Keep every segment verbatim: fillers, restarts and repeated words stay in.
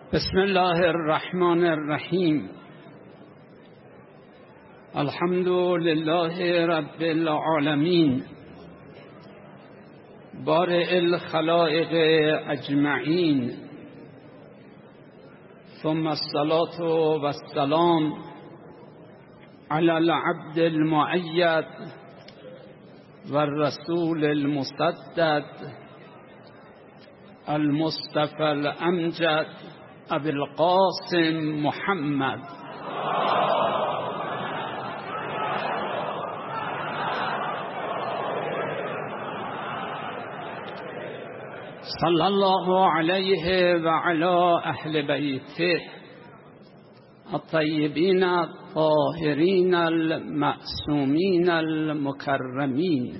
بسم الله الرحمن الرحیم. الحمد لله رب العالمین، بارئ الخلائق اجمعین، ثم الصلاة والسلام علی العبد المؤید والرسول المسدد المصطفى الامجد ابی القاسم محمد صلی الله علیه و علی اهل بیته الطیبین الطاهرین المعصومین المکرمین.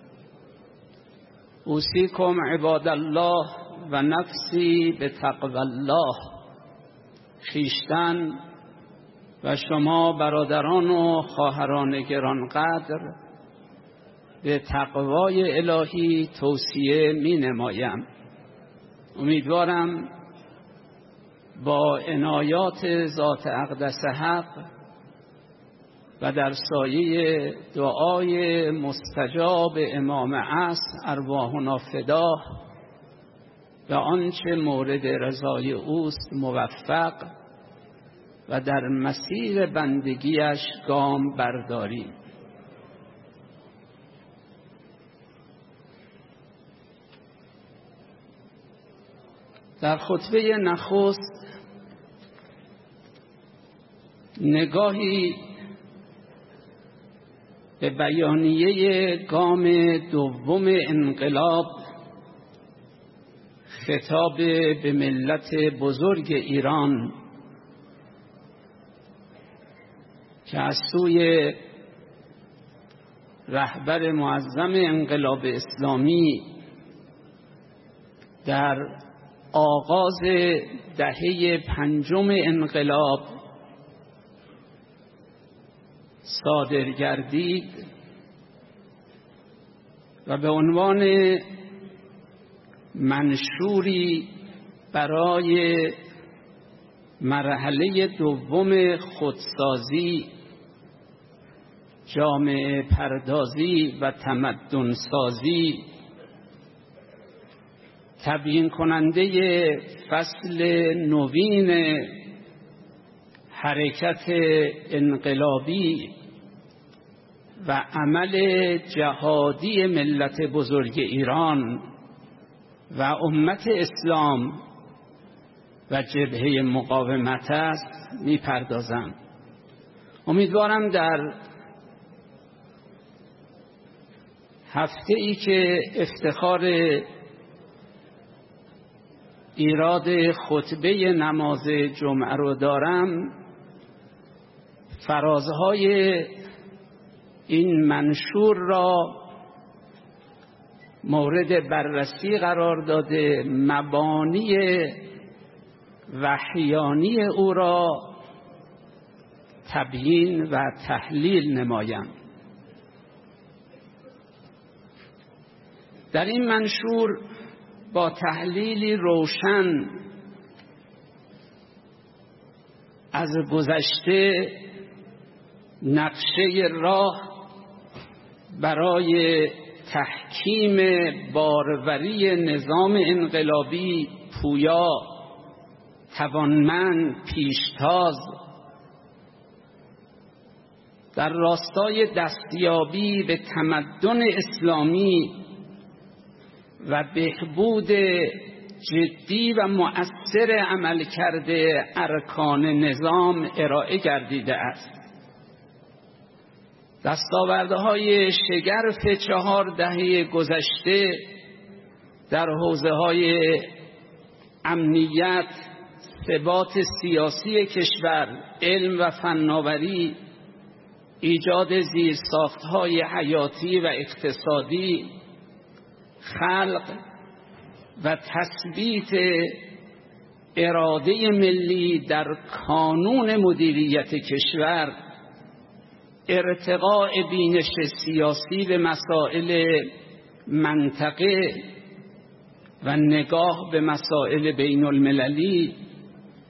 اوصیکم عباد الله و نفسی به تقوی الله. خویشتن و شما برادران و خواهران گرانقدر به تقوای الهی توصیه می نمایم. امیدوارم با عنایات ذات اقدس حق و در سایه دعای مستجاب امام عصر ارواحنا فداه و آنچه مورد رضای اوست موفق و در مسیر بندگیش گام برداریم. در خطبه نخست نگاهی به بیانیه گام دوم انقلاب، خطاب به ملت بزرگ ایران که از سوی رهبر معظم انقلاب اسلامی در آغاز دهه پنجم انقلاب صادر گردید و به عنوان منشوری برای مرحله دوم خودسازی، جامعه پردازی و تمدن سازی تبیین کننده فصل نوین حرکت انقلابی و عمل جهادی ملت بزرگ ایران و امت اسلام و جبهه مقاومت است میپردازم. امیدوارم در هفته ای که افتخار ایراد خطبه نماز جمعه رو دارم، فرازهای این منشور را مورد بررسی قرار داده، مبانی وحیانی او را تبیین و تحلیل نمایم. در این منشور با تحلیلی روشن از گذشته، نقشه راه برای تحکیم باروری نظام انقلابی پویا، توانمند، پیشتاز در راستای دستیابی به تمدن اسلامی و بهبود جدی و مؤثر عملکرد ارکان نظام ارائه گردیده است. دستاوردهای شگرف چهار دهه گذشته در حوزه‌های امنیت، ثبات سیاسی کشور، علم و فناوری، ایجاد زیرساخت‌های حیاتی و اقتصادی، خلق و تثبیت اراده ملی در کانون مدیریت کشور، ارتقاء بینش سیاسی به مسائل منطقه و نگاه به مسائل بین المللی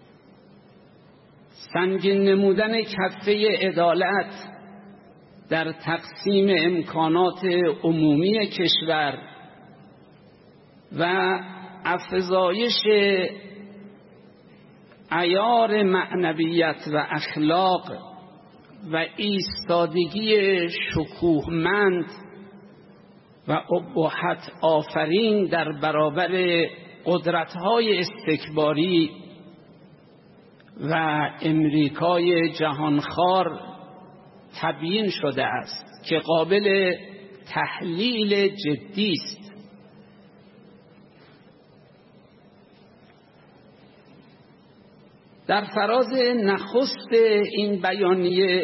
سنگین نمودن کفه عدالت در تقسیم امکانات عمومی کشور و افزایش عیار معنویت و اخلاق و ایستادگی شکوهمند و ابهت آفرین در برابر قدرت‌های استکباری و امریکای جهانخوار تبیین شده است که قابل تحلیل جدی است. در فراز نخست این بیانیه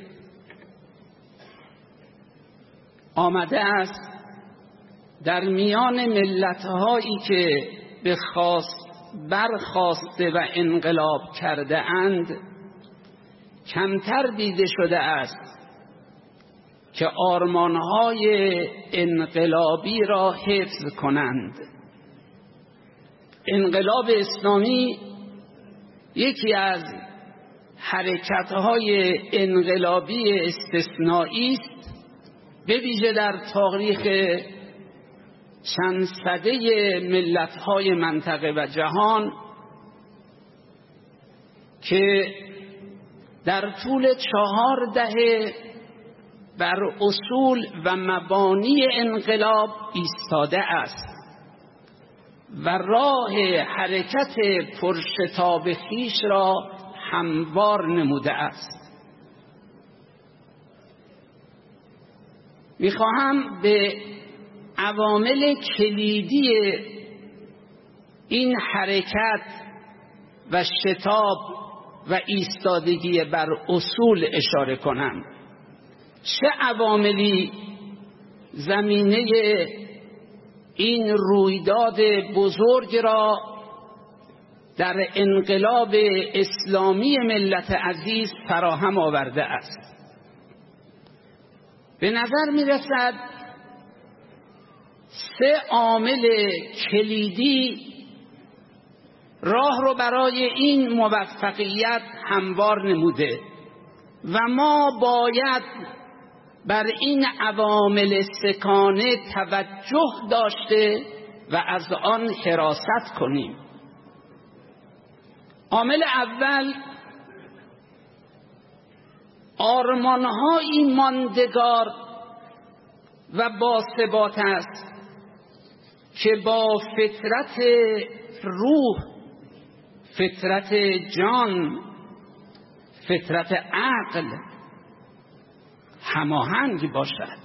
آمده است در میان ملت‌هایی که به خواست برخاسته و انقلاب کرده اند کمتر دیده شده است که آرمان‌های انقلابی را حفظ کنند. انقلاب اسلامی یکی از حرکت‌های انقلابی استثنایی است، به ویژه در تاریخ چند سده ملت‌های منطقه و جهان که در طول چهار دهه بر اصول و مبانی انقلاب ایستاده است و راه حرکت پرشتاب خویش را هموار نموده است. می‌خواهم به عوامل کلیدی این حرکت و شتاب و ایستادگی بر اصول اشاره کنم. چه عواملی زمینه این رویداد بزرگ را در انقلاب اسلامی ملت عزیز فراهم آورده است؟ به نظر می رسد سه عامل کلیدی راه رو برای این موفقیت هموار نموده و ما باید بر این عوامل سکانه توجه داشته و از آن حراست کنیم. عامل اول آرمان‌های ماندگار و باثبات است که با فطرت روح، فطرت جان، فطرت عقل هماهنگ باشد.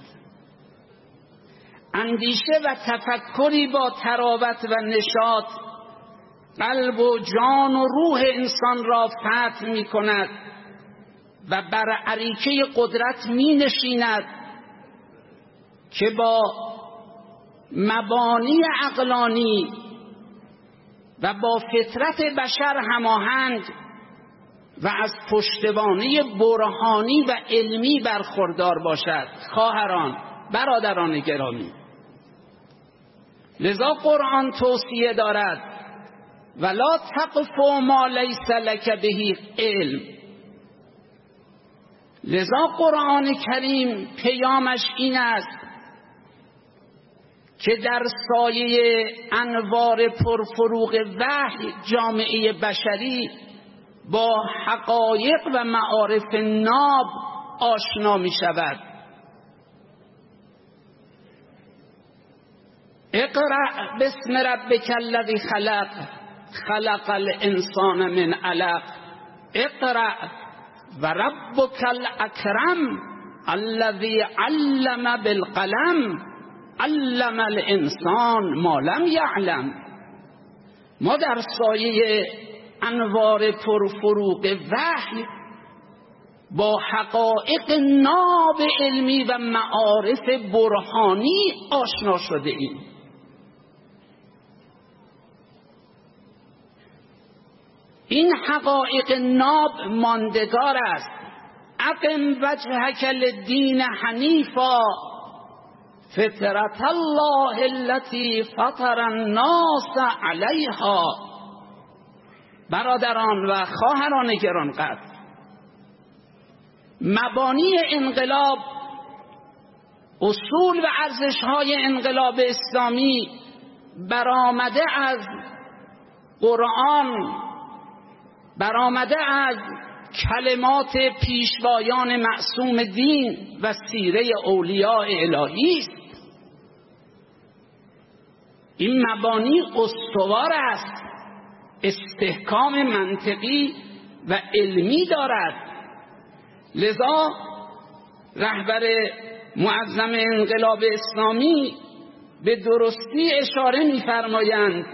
اندیشه و تفکری با تراوت و نشاط قلب و جان و روح انسان را فتح می کند و بر اریکه قدرت می نشیند که با مبانی عقلانی و با فطرت بشر هماهنگ و از پشتوانه برهانی و علمی برخوردار باشد. خواهران، برادران گرامی، لذا قرآن توصیه دارد ولا تقف ما لیس لک به علم. لذا قرآن کریم پیامش این است که در سایه انوار پرفروغ وحی جامعه بشری با حقایق و معارف ناب آشنا می شود. اقرأ باسم ربک الذی خلق خلق الانسان من علق اقرأ و ربک الاکرم الذی علم بالقلم علم الانسان ما لم یعلم. ما در سایه انوار پرفروغ وحی با حقایق ناب علمی و معارف برهانی آشنا شده ایم. این حقایق ناب ماندگار است. اقم وجهک للدین حنیفا فطرت الله التي فطر الناس علیها. برادران و خواهران گرانقدر، مبانی انقلاب، اصول و ارزش‌های انقلاب اسلامی برآمده از قرآن، برآمده از کلمات پیشوایان معصوم دین و سیره اولیاء الهی است. این مبانی استوار است، استحکام منطقی و علمی دارد. لذا رهبر معظم انقلاب اسلامی به درستی اشاره می‌فرمایند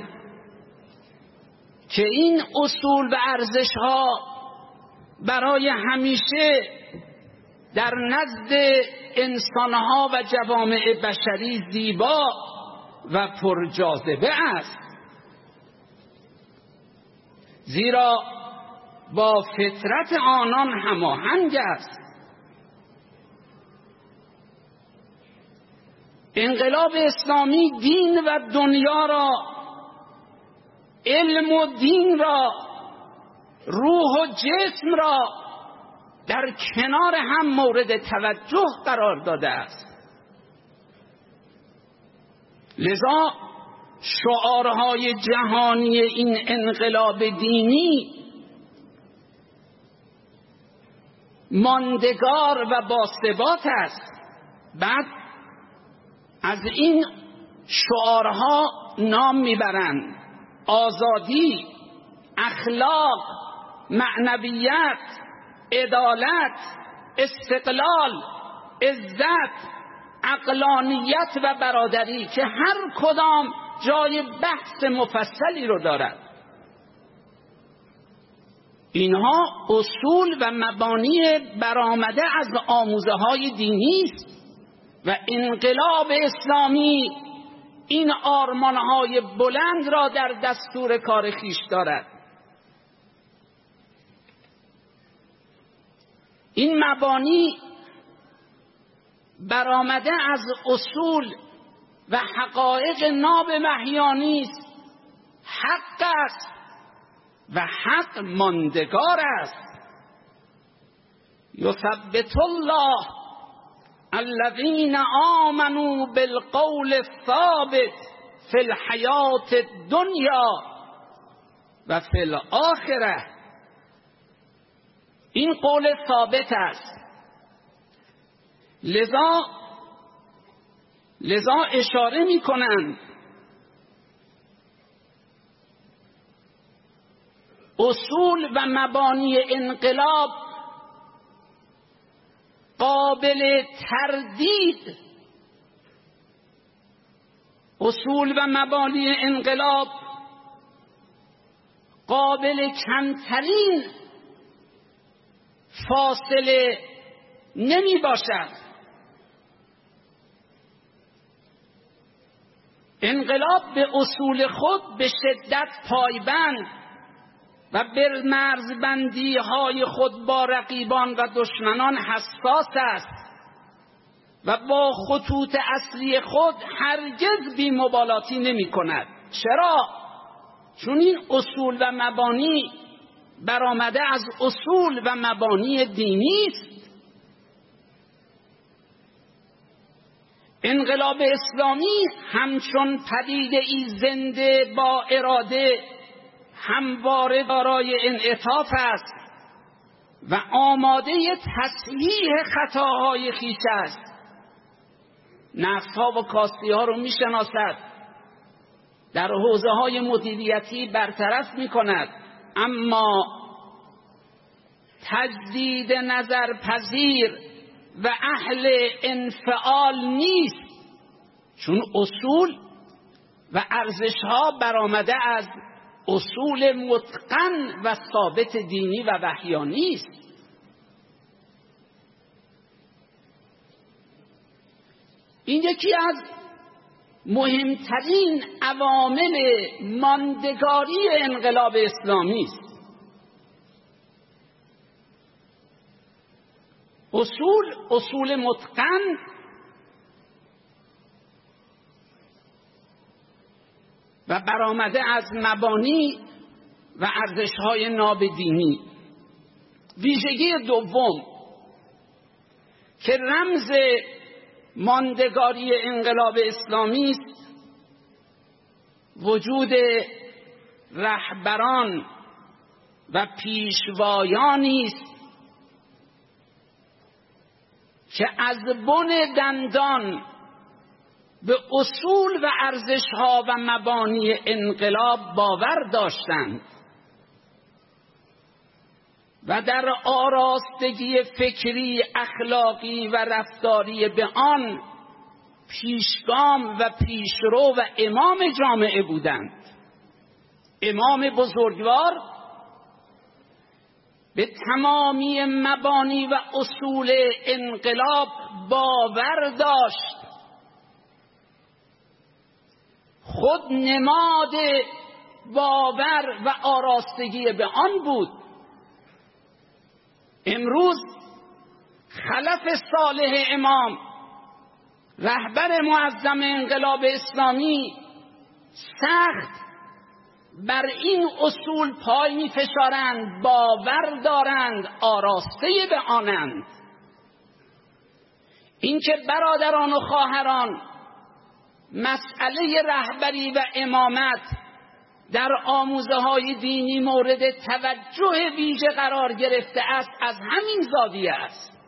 که این اصول و ارزش‌ها برای همیشه در نزد انسان‌ها و جوامع بشری زیبا و پرجاذبه است، زیرا با فطرت آنان هماهنگ است. انقلاب اسلامی دین و دنیا را، علم و دین را، روح و جسم را در کنار هم مورد توجه قرار داده است. لذا شعارهای جهانی این انقلاب دینی ماندگار و باثبات است. بعد از این شعارها نام میبرند: آزادی، اخلاق، معنویت، عدالت، استقلال، عزت، عقلانیت و برادری، که هر کدام جای بحث مفصلی رو دارد. اینها اصول و مبانی برآمده از آموزه های دینی است و انقلاب اسلامی این آرمانهای بلند را در دستور کار خویش دارد. این مبانی برآمده از اصول و حقایق ناب محیانی است. حق است و حق ماندگار است. یثبت الله الذین آمنوا بالقول الثابت فی الحیات الدنیا و فی الاخره. این قول ثابت است. لذا لذا اشاره می کنند اصول و مبانی انقلاب قابل تردید، اصول و مبانی انقلاب قابل کمترین فاصله نمی باشد. انقلاب به اصول خود به شدت پایبند و به مرزبندی های خود با رقیبان و دشمنان حساس است و با خطوط اصلی خود هرگز بی‌مبالاتی نمی کند. چرا؟ چون این اصول و مبانی برآمده از اصول و مبانی دینی است. انقلاب اسلامی همچون پدیده ای زنده با اراده همواره دارای انعطاف است و آماده تصحیح خطاهای خویش است. نقص‌ها و کاستی‌ها رو می‌شناسد، در حوزه‌های مدیریتی برطرف می‌کند، اما تجدید نظر پذیر و اهل انفعال نیست، چون اصول و ارزش‌ها برآمده از اصول متقن و ثابت دینی و وحیانی است. این یکی از مهمترین عوامل ماندگاری انقلاب اسلامی است. اصول اصول متقن و برآمده از مبانی و ارزش‌های ناب دینی. ویژگی دوم، که رمز ماندگاری انقلاب اسلامی است، وجود رهبران و پیشوایانی است که از بن دندان به اصول و ارزش‌ها و مبانی انقلاب باور داشتند و در آراستگی فکری، اخلاقی و رفتاری به آن پیشگام و پیشرو و امام جامعه بودند. امام بزرگوار به تمامی مبانی و اصول انقلاب باور داشت. خود نماد باور و آراستگی به آن بود. امروز خلف صالح امام، رهبر معظم انقلاب اسلامی، سخت بر این اصول پای می فشارند، باور دارند، آراسته به آنند. اینکه برادران و خواهران، مسئله رهبری و امامت در آموزه های دینی مورد توجه ویژه قرار گرفته است، از همین زاویه است.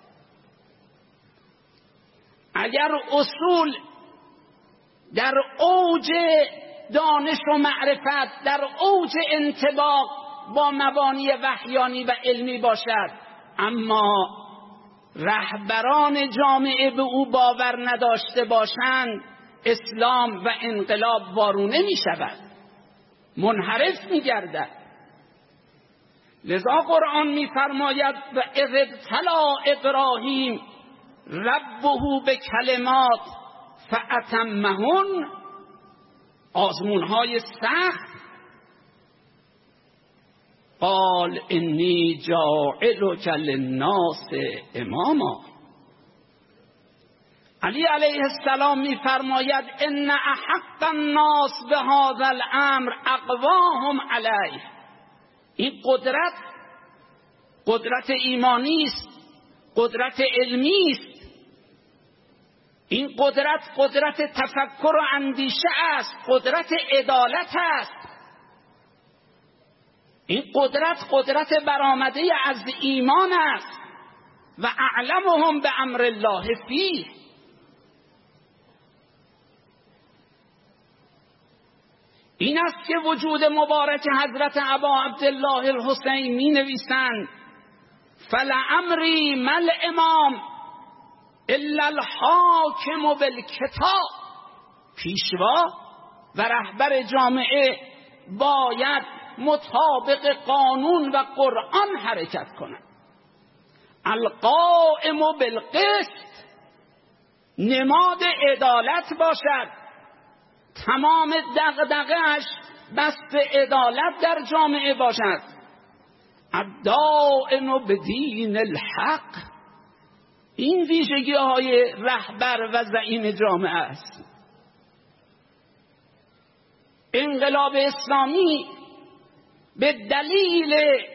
اگر اصول در اوج دانش و معرفت، در اوج انطباق با مبانی وحیانی و علمی باشد، اما رهبران جامعه به او باور نداشته باشند، اسلام و انقلاب وارونه می شود، منحرف می گردد. لذا قرآن می فرماید و اذ ابتلی ابراهیم ربه به کلمات فاتمهن، آزمونهای سخت. قال انی جاعلک للناس اماما. علی علیه السلام می فرماید ان احق الناس بهذا الامر اقواهم علیه. این قدرت قدرت ایمانی است، قدرت علمی است. این قدرت قدرت تفکر و اندیشه است، قدرت عدالت است. این قدرت قدرت برآمده از ایمان است. و اعلمهم به امر الله فیه. این است که وجود مبارک حضرت ابا عبدالله الحسین می نویسند فلعمری مل امام الا الحاکم بالکتاب. پیشوا و رهبر جامعه باید مطابق قانون و قرآن حرکت کند. القائم بالقسط، نماد عدالت باشد. تمام دغدغه‌اش بست عدالت در جامعه باشد. الدائم بدین الحق. این ویژگی های رهبر و زعیم جامعه است. انقلاب اسلامی به دلیل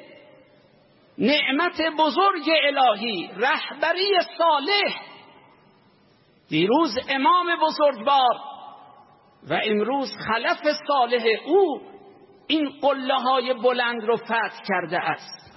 نعمت بزرگ الهی، رهبری صالح، دیروز امام بزرگوار و امروز خلف صالح او این قله های بلند رو فتح کرده است.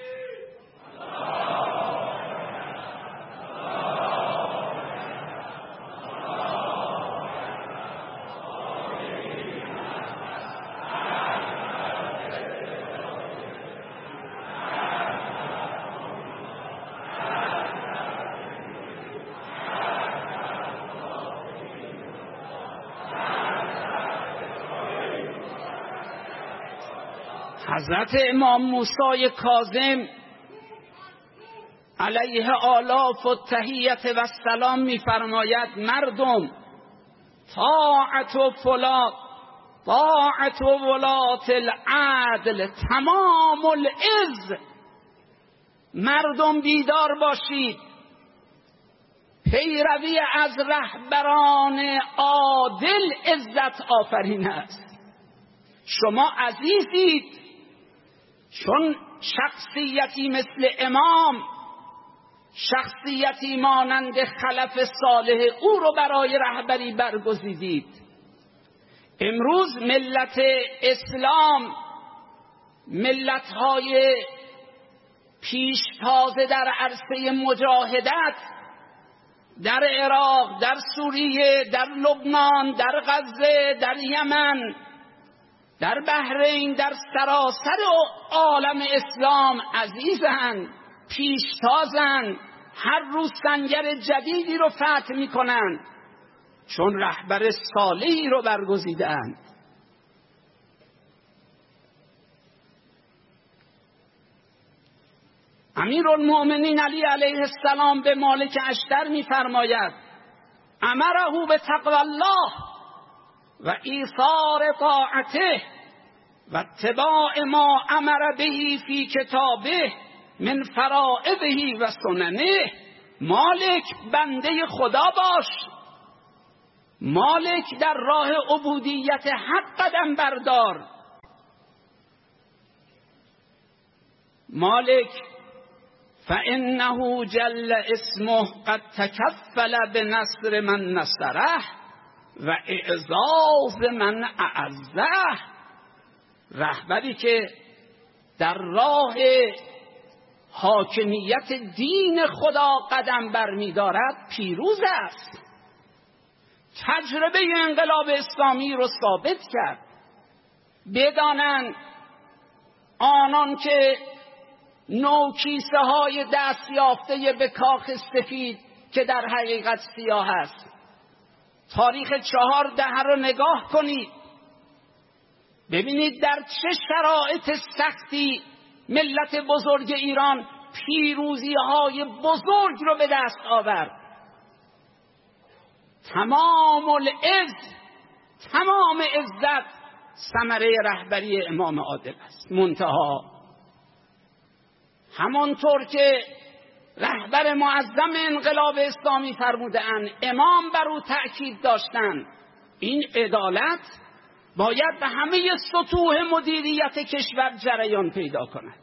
حضرت امام موسی کاظم علیه آلاف و تحیت و سلام می فرماید مردم طاعت و فلات طاعت و ولات العدل تمام العز. مردم بیدار باشید، پیروی از رهبران عادل عزت آفرین است. شما عزیزید چون شخصیتی مثل امام شخصیتی مانند خلف صالح او رو برای رهبری برگزیدید. امروز ملت اسلام، ملت‌های پیشتازه در عرصه مجاهدت در عراق، در سوریه، در لبنان، در غزه، در یمن، در بحرین، در سراسر عالم اسلام عزیزند، پیشتازند، هر روز سنگر جدیدی رو فتح میکنن چون رهبر صالحی رو برگزیدند. امیرالمؤمنین علی علیه السلام به مالک اشتر می‌فرماید: امره به تقوی الله و ایثار طاعته و اتباع ما امر به فی کتابه من فرائضه و سننه. مالک بنده خدا باش، مالک در راه عبودیت حق قدم بردار، مالک فإنه جل اسمه قد تکفل بنصر من نصره و اعزاز من اعزه. رهبری که در راه حاکمیت دین خدا قدم برمی‌دارد پیروز است. تجربه انقلاب اسلامی رو ثابت کرد. بدانند آنان که نوکیسه های دست یافته به کاخ سفید که در حقیقت سیاه است، تاریخ چهار دهه رو نگاه کنید، ببینید در چه شرایط سختی ملت بزرگ ایران پیروزی های بزرگ رو به دست آورد. تمام العز، تمام عزت ثمره رهبری امام عادل است. منتها همانطور که رهبر معظم انقلاب اسلامی فرمودند، امام بر او تأکید داشتند، این عدالت باید به همه سطوح مدیریت کشور جریان پیدا کند.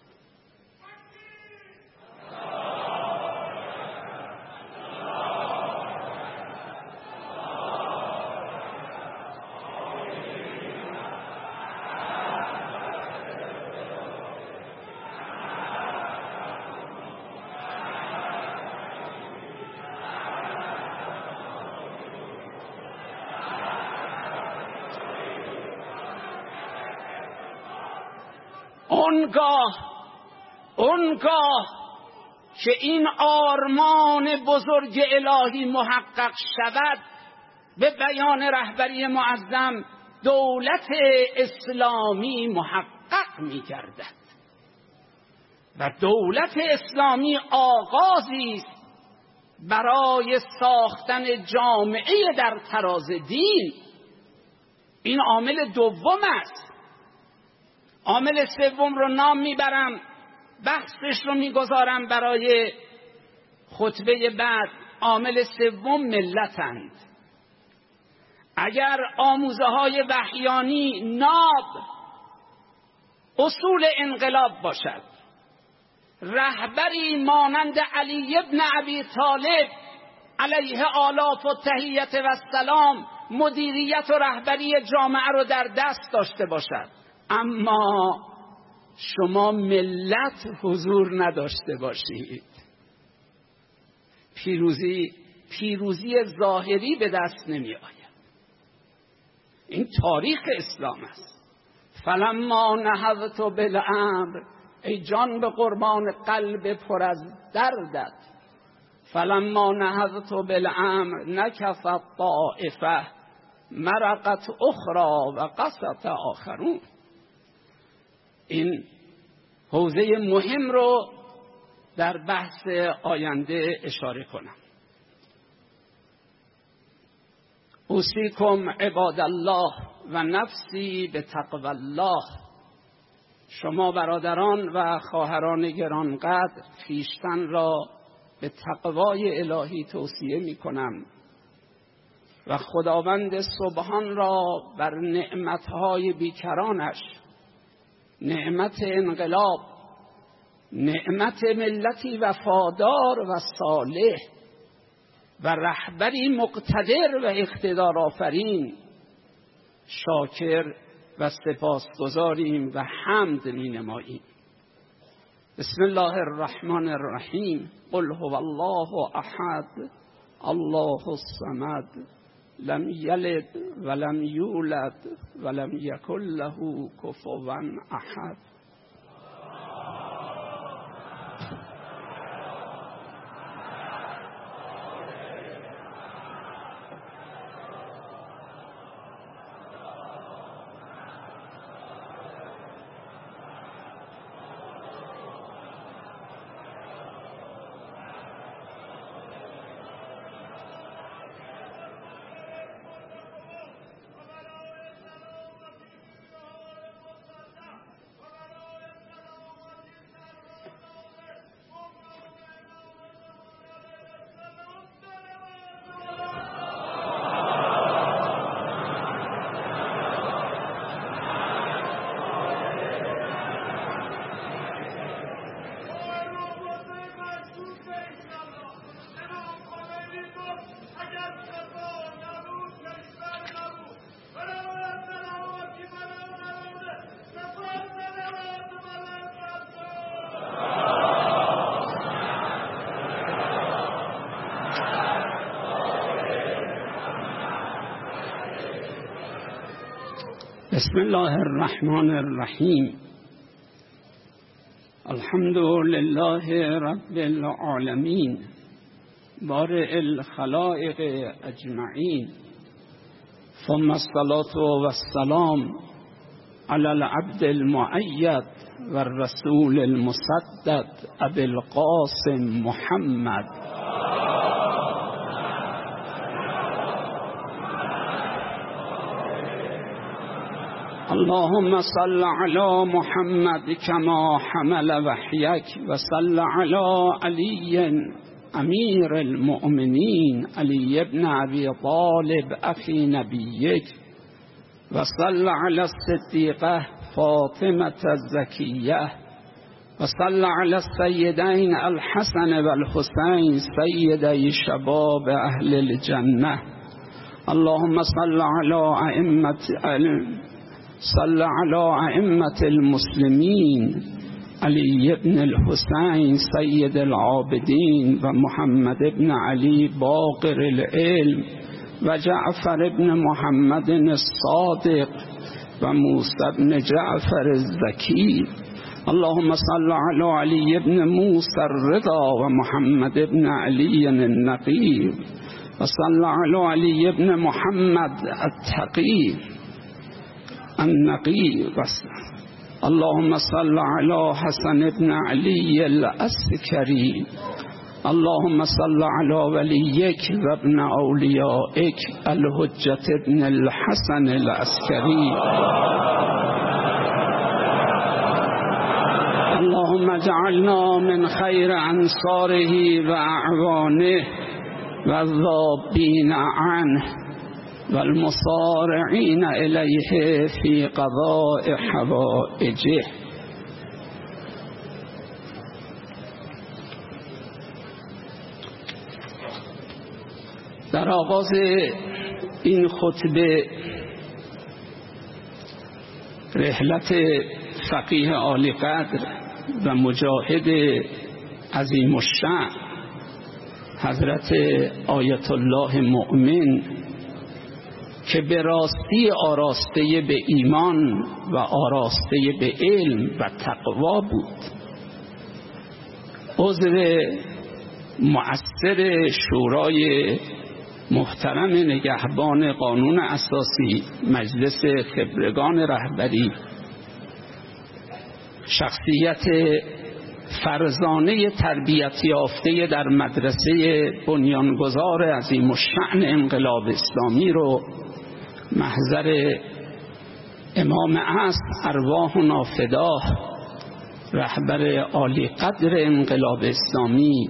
اونگاه اونگاه که این آرمان بزرگ الهی محقق شود، به بیان رهبری معظم دولت اسلامی محقق می گردد و دولت اسلامی آغازی است برای ساختن جامعه در تراز دین. این عامل دوم است. عامل سوم رو نام میبرم، بحثش رو میگذارم برای خطبه بعد. عامل سوم ملتند. اگر آموزه های وحیانی ناب اصول انقلاب باشد، رهبری مانند علی ابن ابی طالب علیه آلاف و تحیت و سلام مدیریت و رهبری جامعه رو در دست داشته باشد، اما شما ملت حضور نداشته باشید، پیروزی پیروزی ظاهری به دست نمی آید. این تاریخ اسلام است. فلما نهضت بالامر، ای جان به قربان قلب پر از دردت، فلما نهضت بالامر نکفت طائفه مرقت اخرى و قصت آخرون. این حوزه مهم رو در بحث آینده اشاره کنم. اوصیکم عباد الله و نفسی به تقوی الله. شما برادران و خواهران گرانقدر خویشتن را به تقوای الهی توصیه می کنم و خداوند سبحان را بر نعمتهای بیکرانش، نعمت انقلاب، نعمت ملتی وفادار و صالح و رهبری مقتدر و اقتدار آفرین شاکر و سپاسگزاریم و حمد می نماییم. بسم الله الرحمن الرحیم. قل هو الله احد الله الصمد لم یلد ولم یولد ولم یکن له کفوا احد. بسم الله الرحمن الرحیم. الحمد لله رب العالمین بارئ الخلائق اجمعین، ثم الصلاة والسلام علی العبد المؤید و الرسول المسدد ابی القاسم محمد. اللهم صل على محمد كما حمل وحيك، وصل على علي امير المؤمنين علي بن ابي طالب اخي نبيك، وصل على الصديقة فاطمة الزكية، وصل على السيدين الحسن والحسين سيدي شباب اهل الجنة. اللهم صل على ائمة صل على أئمة المسلمين علي بن الحسين سيد العابدين ومحمد بن علي باقر العلم وجعفر بن محمد الصادق وموسى بن جعفر الزكي. اللهم صل على علي بن موسى الرضا ومحمد بن علي النقي، وصل على علي بن محمد التقي النقي. اللهم صل على حسن بن علي العسكري. اللهم صل على وليك وابن أوليائك الحجة بن الحسن العسكري. اللهم اجعلنا من خير أنصاره وأعوانه والذابين عنه والمصارعين إليه في قضاء حوائجه. در آغاز این خطبه رحلت فقیه عالی قدر و مجاهد عظیم الشأن حضرت آیت الله مؤمن که به راستی آراسته به ایمان و آراسته به علم و تقوا بود، عضو مؤثر شورای محترم نگهبان قانون اساسی مجلس خبرگان رهبری، شخصیت فرزانه تربیت یافته در مدرسه بنیانگذار عظیم الشأن انقلاب اسلامی رو محضر امام عصر ارواحنا فداه رهبر عالی قدر انقلاب اسلامی،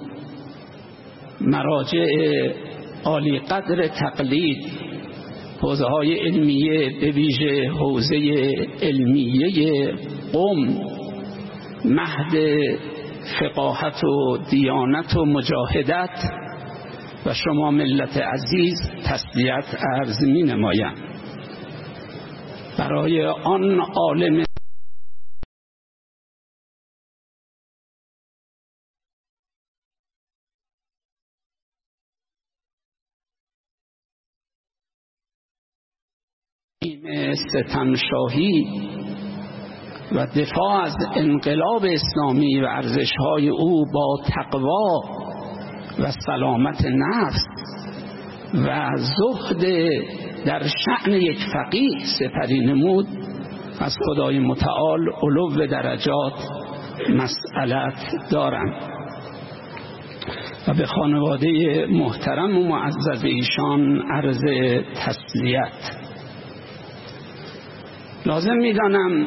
مراجع عالی قدر تقلید، حوزه های علمیه به ویژه حوزه علمیه قم، مهد فقاهت و دیانت و مجاهدت و شما ملت عزیز تسلیت عرض می نمایم. برای آن عالم ستمشاهی و دفاع از انقلاب اسلامی و ارزش‌های او با تقوا و سلامت نفس و زهد در شأن یک فقیه سپری نمود، از خدای متعال علو درجات مسئلت دارم و به خانواده محترم و معزز ایشان عرض تسلیت. لازم می‌دانم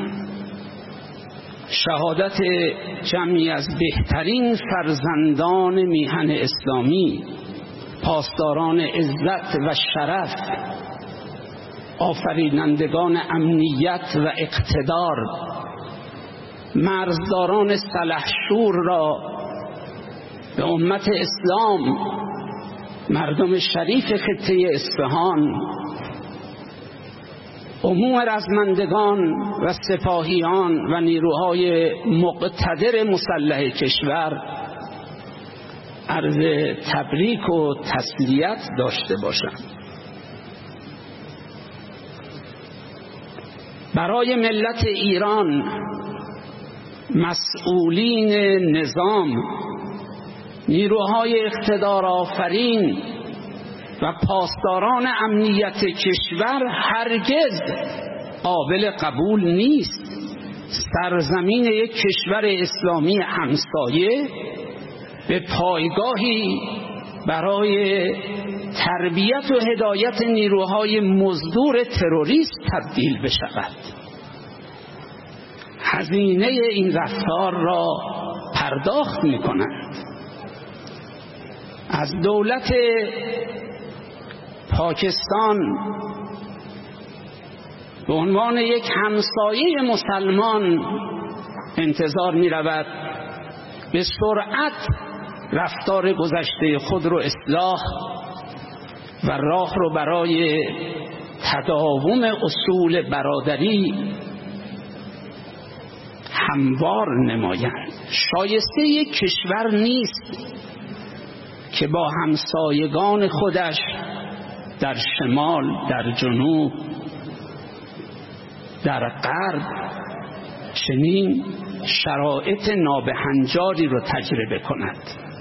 شهادت جمعی از بهترین فرزندان میهن اسلامی، پاسداران عزت و شرف، آفرینندگان امنیت و اقتدار، مرزداران سلحشور را به امت اسلام، مردم شریف خطه اصفهان، عموم رزمندگان و سپاهیان و نیروهای مقتدر مسلح کشور عرض تبریک و تسلیت داشته باشم. برای ملت ایران، مسئولین نظام، نیروهای اقتدار آفرین و پاسداران امنیت کشور هرگز قابل قبول نیست سرزمین یک کشور اسلامی همسایه به پایگاهی برای تربیت و هدایت نیروهای مزدور تروریست تبدیل بشود. هزینه این رفتار را پرداخت می کنند. از دولت پاکستان به عنوان یک همسایه مسلمان انتظار می رود به سرعت رفتار گذشته خود رو اصلاح و راه رو برای تداوم اصول برادری هموار نمایند. شایسته یک کشور نیست که با همسایگان خودش در شمال، در جنوب، در غرب چنین شرایط نابهنجاری رو تجربه کند.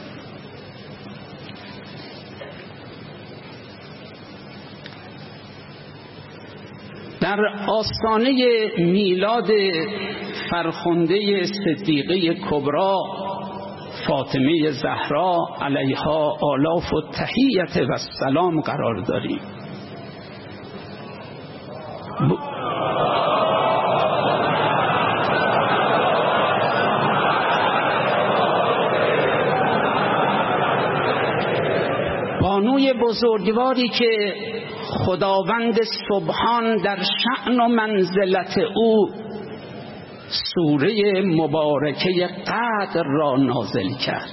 در آستانه میلاد فرخنده صدیقه کبری فاطمه زهرا علیها آلاف التحیة و السلام قرار داریم. ب... بانوی بزرگواری که خداوند سبحان در شأن و منزلت او سوره مبارکه قدر را نازل کرد.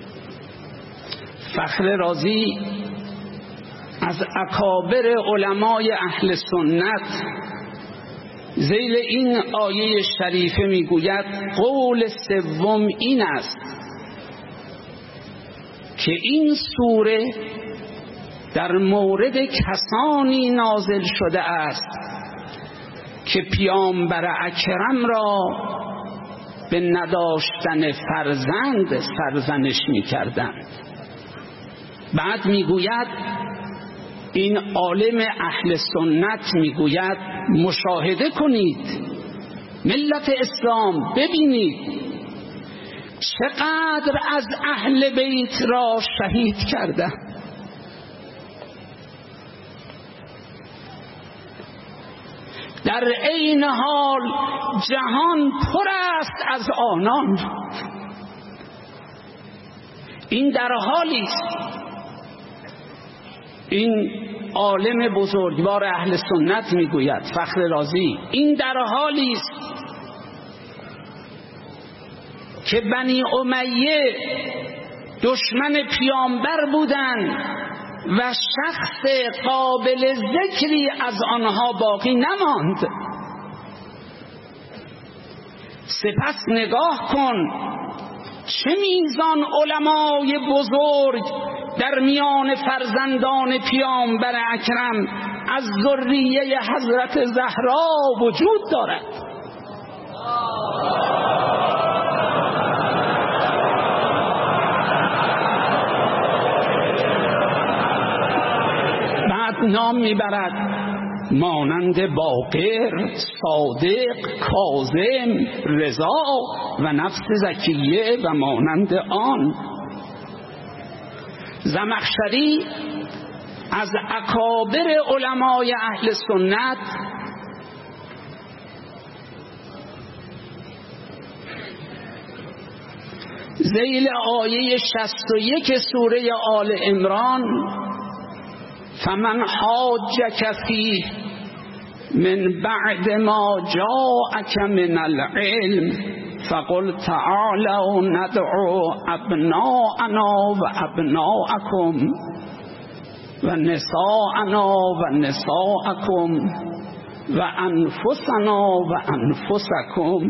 فخر رازی از اکابر علمای اهل سنت ذیل این آیه شریفه میگوید قول سوم این است که این سوره در مورد کسانی نازل شده است که پیامبر اکرم را به نداشتن فرزند سرزنش می‌کردند. بعد میگوید این عالم اهل سنت میگوید مشاهده کنید ملت اسلام، ببینید چقدر از اهل بیت را شهید کردند. در عین حال جهان پر است از آنان. این در حالی است، این عالم بزرگوار اهل سنت میگوید فخر رازی، این در حالی است که بنی امیه دشمن پیامبر بودند و شخص قابل ذکری از آنها باقی نماند. سپس نگاه کن چه میزان علمای بزرگ در میان فرزندان پیامبر اکرم از ذریه حضرت زهرا وجود دارد. بعد نام میبرد مانند باقر، صادق، کاظم، رضا و نفس زکیه و مانند آن. زمخشری از اکابر علمای اهل سنت ذیل آیه شصت و یک سوره آل عمران فمن حاجک فیه من بعد ما جاءک من العلم فقل تعالوا ندعو ابناءنا و ابناءکم و نساءنا و نساءکم و انفسنا و انفسکم.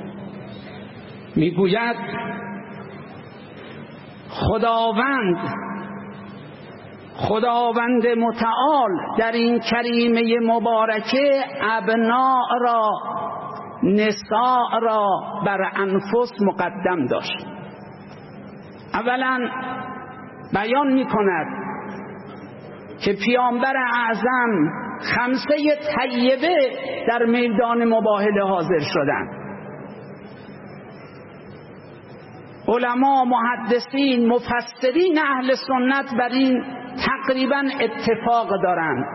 میگوید خداوند خداوند متعال در این کریمه مبارکه ابناء را، نساء را بر انفس مقدم داشت. اولا بیان می کند که پیامبر اعظم خمسه طیبه در میدان مباهله حاضر شدند. علما، محدثین، مفسرین اهل سنت بر این تقریبا اتفاق دارند.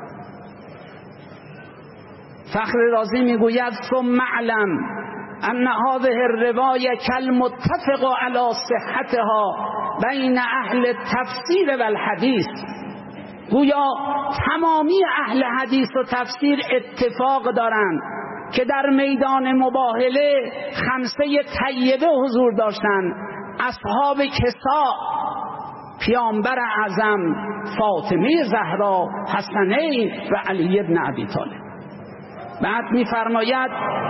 فخر رازی میگوید ثم اعلم ان هذه الروايه كالمتفق على صحتها بین اهل التفسیر و الحدیث. گویا تمامی اهل حدیث و تفسیر اتفاق دارند که در میدان مباهله خمسه طیبه حضور داشتند: اصحاب کسا، پیامبر اعظم، فاطمه زهرا، حسنین و علی ابن ابی طالب. بعد می‌فرماید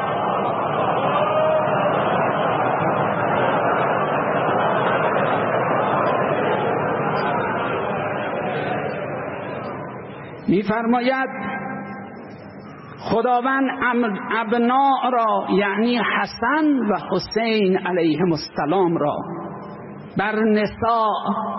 می‌فرماید خداوند ابناء را یعنی حسن و حسین علیهم السلام را بر نساء،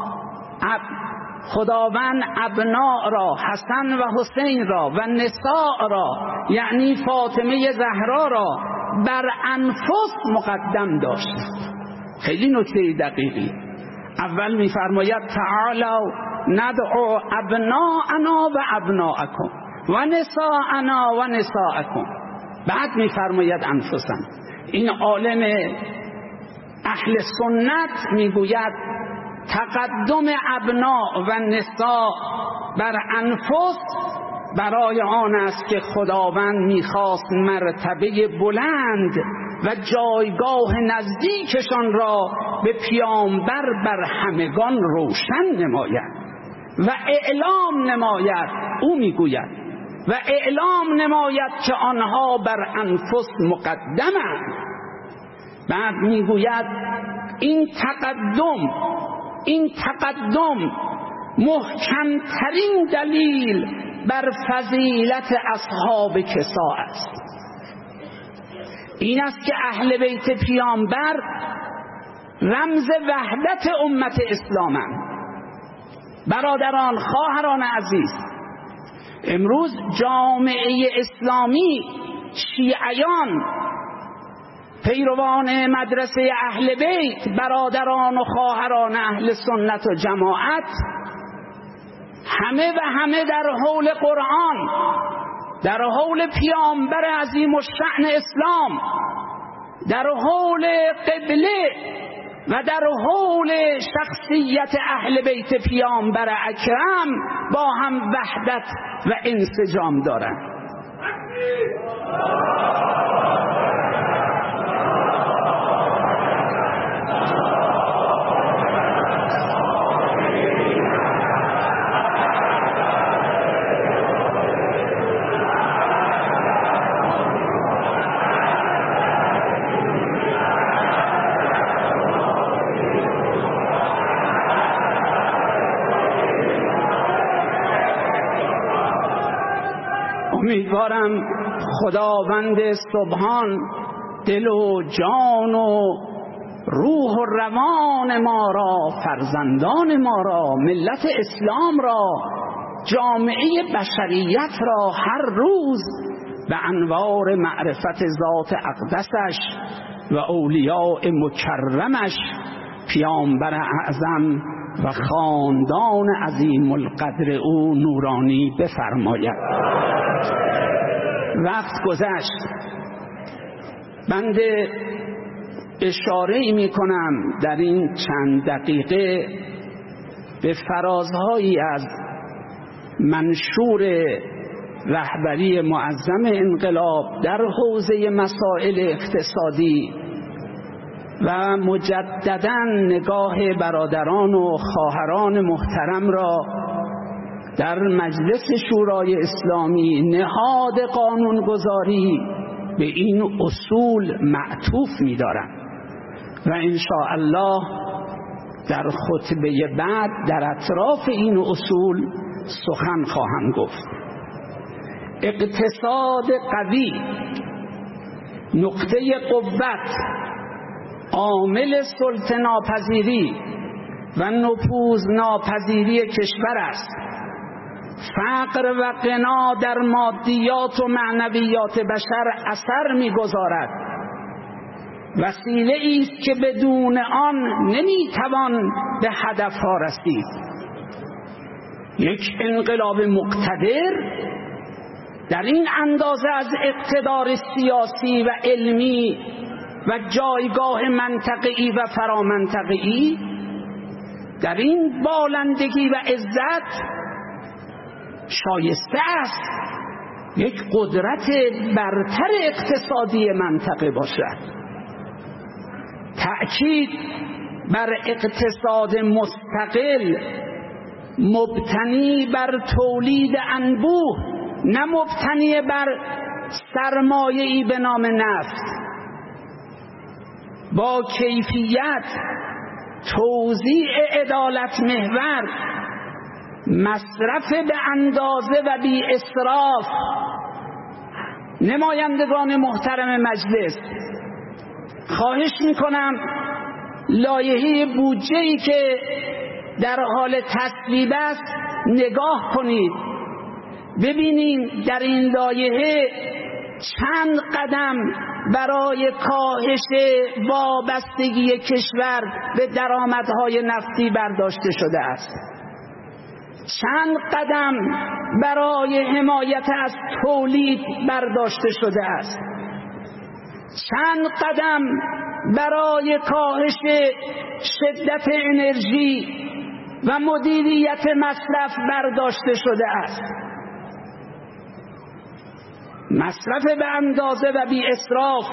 خداوند ابناء را، حسن و حسین را و نساء را یعنی فاطمه زهرا را بر انفس مقدم داشت. خیلی نکته دقیقی. اول می‌فرماید تعالوا ندعو ابناءنا و ابناءکم و نساءنا و نساءکم. بعد می‌فرماید انفسنا. این عالم اهل سنت میگوید تقدم ابناء و نساء بر انفس برای آن است که خداوند میخواست مرتبه بلند و جایگاه نزدیکشان را به پیامبر بر همگان روشن نماید و اعلام نماید. او میگوید و اعلام نماید که آنها بر انفس مقدمند. بعد میگوید این تقدم این تقدم محکمترین دلیل بر فضیلت اصحاب کسا است. این است که اهل بیت پیامبر رمز وحدت امت اسلامند. برادران، خواهران عزیز، امروز جامعه اسلامی، شیعیان، پیروان مدرسه اهل بیت، برادران و خواهران اهل سنت و جماعت، همه و همه در حول قرآن، در حول پیامبر عظیم الشأن اسلام، در حول قبله و در حول شخصیت اهل بیت پیامبر اکرم با هم وحدت و انسجام دارند. امیدوارم خداوند سبحان دل و جان و روح و روان ما را، فرزندان ما را، ملت اسلام را، جامعه بشریت را هر روز به انوار معرفت ذات اقدسش و اولیاء مکرمش، پیامبر اعظم و خاندان عظیم القدر او نورانی بفرماید. وقت گذشت. بنده اشاره می کنم در این چند دقیقه به فرازهایی از منشور رهبری معظم انقلاب در حوزه مسائل اقتصادی و مجدداً نگاه برادران و خواهران محترم را در مجلس شورای اسلامی نهاد قانونگذاری به این اصول معطوف می دارم و ان شاء الله در خطبه بعد در اطراف این اصول سخن خواهم گفت. اقتصاد قوی نقطه قوت، عامل سلطه ناپذیری و نفوذ ناپذیری کشور است. فقر و غنا در مادیات و معنویات بشر اثر می‌گذارد. وسیله است که بدون آن نمی‌توان به هدفها رسید. یک انقلاب مقتدر در این اندازه از اقتدار سیاسی و علمی و جایگاه منطقه‌ای و فرامنطقه‌ای، در این بالندگی و عزت شایسته است یک قدرت برتر اقتصادی منطقه باشد. تأکید بر اقتصاد مستقل مبتنی بر تولید انبوه، نه مبتنی بر سرمایه‌ای به نام نفت، با کیفیت، توزیع عدالت محور، مصرف به اندازه و بی اسراف. نمایندگان محترم مجلس، خواهش میکنم لایحه بودجه‌ای که در حال تصویب است نگاه کنید، ببینیم در این لایحه چند قدم برای کاهش وابستگی کشور به درآمدهای نفتی برداشته شده است، چند قدم برای حمایت از تولید برداشته شده است، چند قدم برای کاهش شدت انرژی و مدیریت مصرف برداشته شده است. مصرف به اندازه و بی اسراف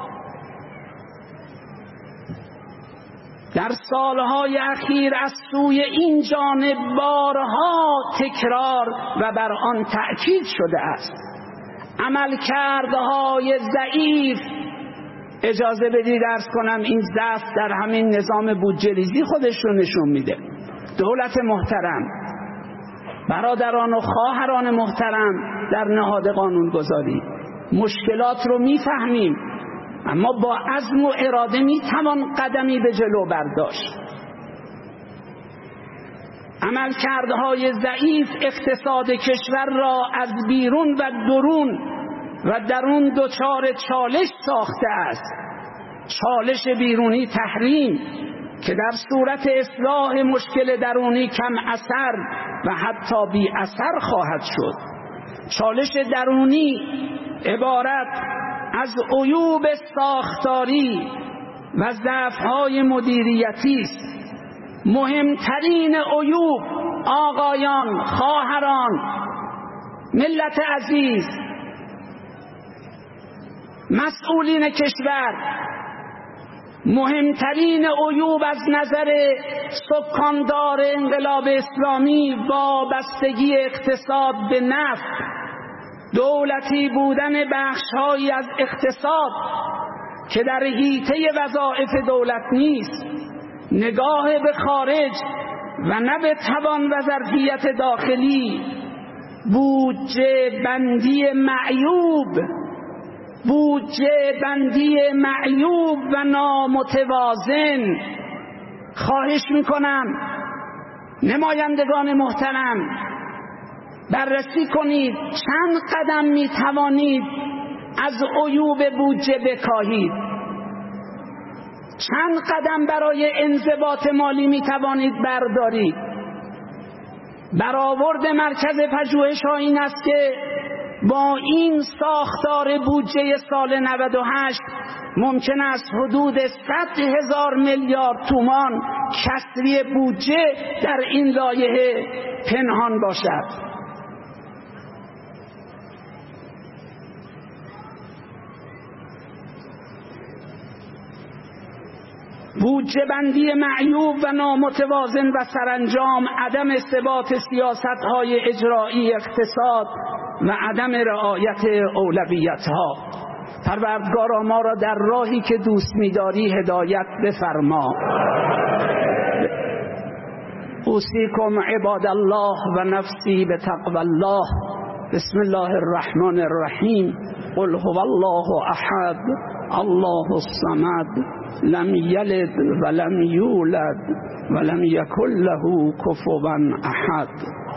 در سالهای اخیر از سوی این جانب بارها تکرار و بر آن تأکید شده است. عملکردهای ضعیف، اجازه بدید عرض کنم این ضعف در همین نظام بودجه ریزی خودش رو نشون میده. دولت محترم، برادران و خواهران محترم در نهاد قانونگذاری، مشکلات رو میفهمیم، اما با عزم و اراده میتوان قدمی به جلو برداشت. عملکردهای ضعیف اقتصاد کشور را از بیرون و درون و درون دچار چالش ساخته است. چالش بیرونی تحریم که در صورت اصلاح مشکل درونی کم اثر و حتی بی اثر خواهد شد. چالش درونی عبارت از عیوب ساختاری و ضعف‌های مدیریتی است. مهمترین عیوب، آقایان، خواهران، ملت عزیز، مسئولین کشور، مهمترین عیوب از نظر سکاندار انقلاب اسلامی وابستگی اقتصاد به نفت، دولتی بودن بخش‌هایی از اقتصاد که در حیطه وظایف دولت نیست، نگاه به خارج و نه به توان و ظرفیت داخلی، بودجه بندی معیوب بودجه بندی معیوب و نامتوازن. خواهش میکنم نمایندگان محترم بررسی کنید چند قدم میتوانید از عیوب بودجه بکاهید، چند قدم برای انضباط مالی میتوانید بردارید. برآورد مرکز پژوهش‌ها این است که با این ساختار بودجه سال نود و هشت ممکن است حدود صد هزار میلیارد تومان کسری بودجه در این لایحه پنهان باشد. بودجه بندی معیوب و نامتوازن و سرانجام عدم ثبات سیاست‌های اجرایی اقتصاد و عدم رعایت اولویت‌ها. پروردگارا ما را در راهی که دوست می‌داری هدایت بفرما. اوصیکم عباد الله و نفسی بتقوی الله. بسم الله الرحمن الرحیم. قل هو الله احد الله الصمد لم یلد ولم یولد ولم یکن له کفوا احد.